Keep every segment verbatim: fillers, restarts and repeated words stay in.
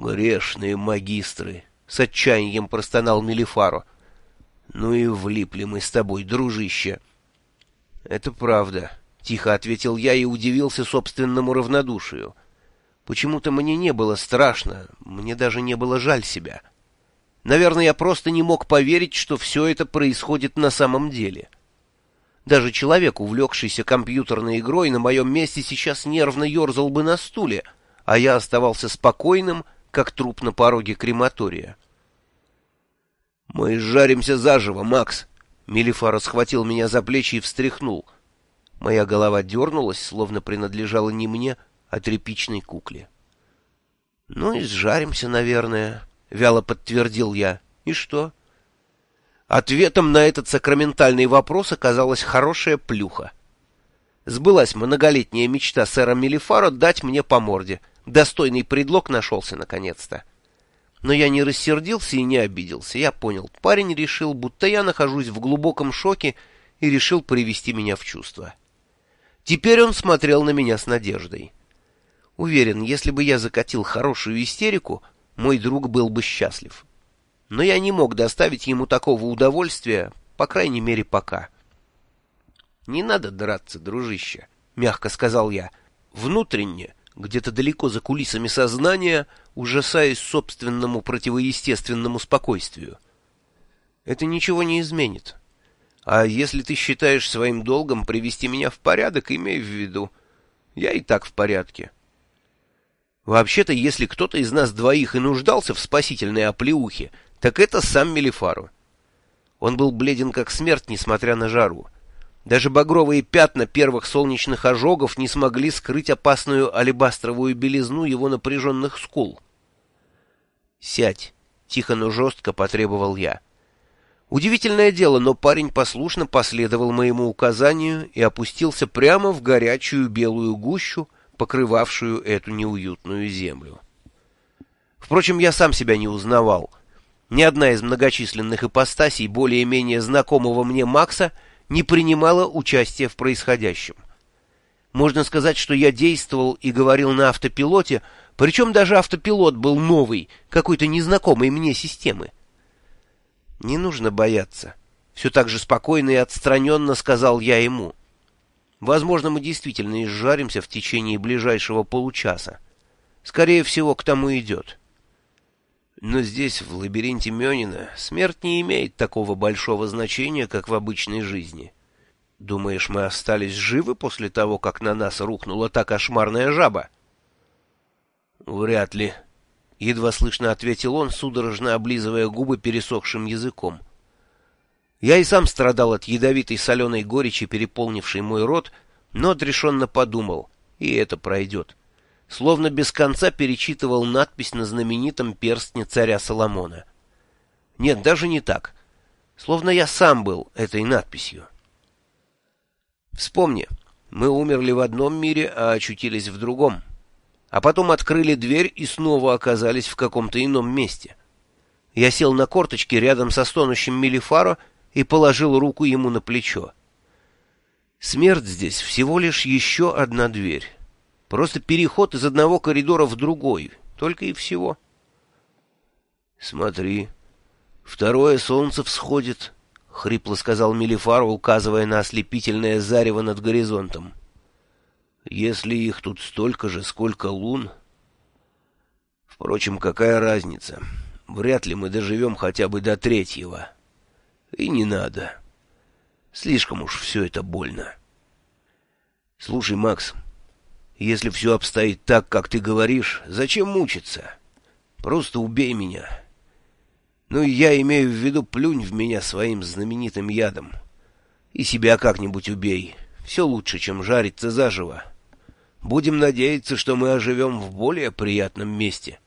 «Грешные магистры!» — с отчаянием простонал Мелифаро. «Ну и влипли мы с тобой, дружище!» «Это правда», — тихо ответил я и удивился собственному равнодушию. Почему-то мне не было страшно, мне даже не было жаль себя. Наверное, я просто не мог поверить, что все это происходит на самом деле. Даже человек, увлекшийся компьютерной игрой, на моем месте сейчас нервно ерзал бы на стуле, а я оставался спокойным, как труп на пороге крематория. «Мы жаримся заживо, Макс!» Мелифаро схватил меня за плечи и встряхнул. Моя голова дернулась, словно принадлежала не мне, а тряпичной кукле. «Ну и сжаримся, наверное», — вяло подтвердил я. «И что?» Ответом на этот сакраментальный вопрос оказалась хорошая плюха. Сбылась многолетняя мечта сэра Мелифаро дать мне по морде. Достойный предлог нашелся наконец-то. Но я не рассердился и не обиделся. Я понял, парень решил, будто я нахожусь в глубоком шоке, и решил привести меня в чувство. Теперь он смотрел на меня с надеждой. Уверен, если бы я закатил хорошую истерику, мой друг был бы счастлив. Но я не мог доставить ему такого удовольствия, по крайней мере, пока. «Не надо драться, дружище», — мягко сказал я. Внутренне, где-то далеко за кулисами сознания, ужасаясь собственному противоестественному спокойствию. «Это ничего не изменит. А если ты считаешь своим долгом привести меня в порядок, имей в виду, я и так в порядке». Вообще-то, если кто-то из нас двоих и нуждался в спасительной оплеухе, так это сам Мелифаро. Он был бледен как смерть, несмотря на жару. Даже багровые пятна первых солнечных ожогов не смогли скрыть опасную алебастровую белизну его напряженных скул. «Сядь», — тихо, но жестко потребовал я. Удивительное дело, но парень послушно последовал моему указанию и опустился прямо в горячую белую гущу, покрывавшую эту неуютную землю. Впрочем, я сам себя не узнавал. Ни одна из многочисленных ипостасей более-менее знакомого мне Макса не принимала участия в происходящем. Можно сказать, что я действовал и говорил на автопилоте, причем даже автопилот был новый, какой-то незнакомой мне системы. «Не нужно бояться», — все так же спокойно и отстраненно сказал я ему. «Возможно, мы действительно изжаримся в течение ближайшего получаса. Скорее всего, к тому идет. Но здесь, в лабиринте Мёнина, смерть не имеет такого большого значения, как в обычной жизни. Думаешь, мы остались живы после того, как на нас рухнула та кошмарная жаба?» «Вряд ли», — едва слышно ответил он, судорожно облизывая губы пересохшим языком. Я и сам страдал от ядовитой соленой горечи, переполнившей мой рот, но отрешенно подумал, и это пройдет. Словно без конца перечитывал надпись на знаменитом перстне царя Соломона. Нет, даже не так. Словно я сам был этой надписью. Вспомни, мы умерли в одном мире, а очутились в другом. А потом открыли дверь и снова оказались в каком-то ином месте. Я сел на корточки рядом со стонущим Мелифаро и положил руку ему на плечо. Смерть здесь всего лишь еще одна дверь. Просто переход из одного коридора в другой, только и всего. «Смотри, второе солнце всходит», — хрипло сказал Мелифаро, указывая на ослепительное зарево над горизонтом. «Если их тут столько же, сколько лун...» Впрочем, какая разница? Вряд ли мы доживем хотя бы до третьего. И не надо. Слишком уж все это больно. Слушай, Макс, если все обстоит так, как ты говоришь, зачем мучиться? Просто убей меня. Ну, я имею в виду, плюнь в меня своим знаменитым ядом. И себя как-нибудь убей. Все лучше, чем жариться заживо. Будем надеяться, что мы оживем в более приятном месте.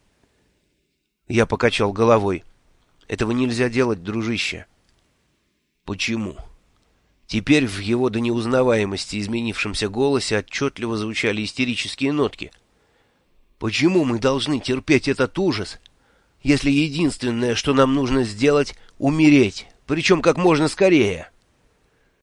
Я покачал головой. Этого нельзя делать, дружище. Почему? Теперь в его до неузнаваемости изменившемся голосе отчетливо звучали истерические нотки. Почему мы должны терпеть этот ужас, если единственное, что нам нужно сделать, умереть, причем как можно скорее?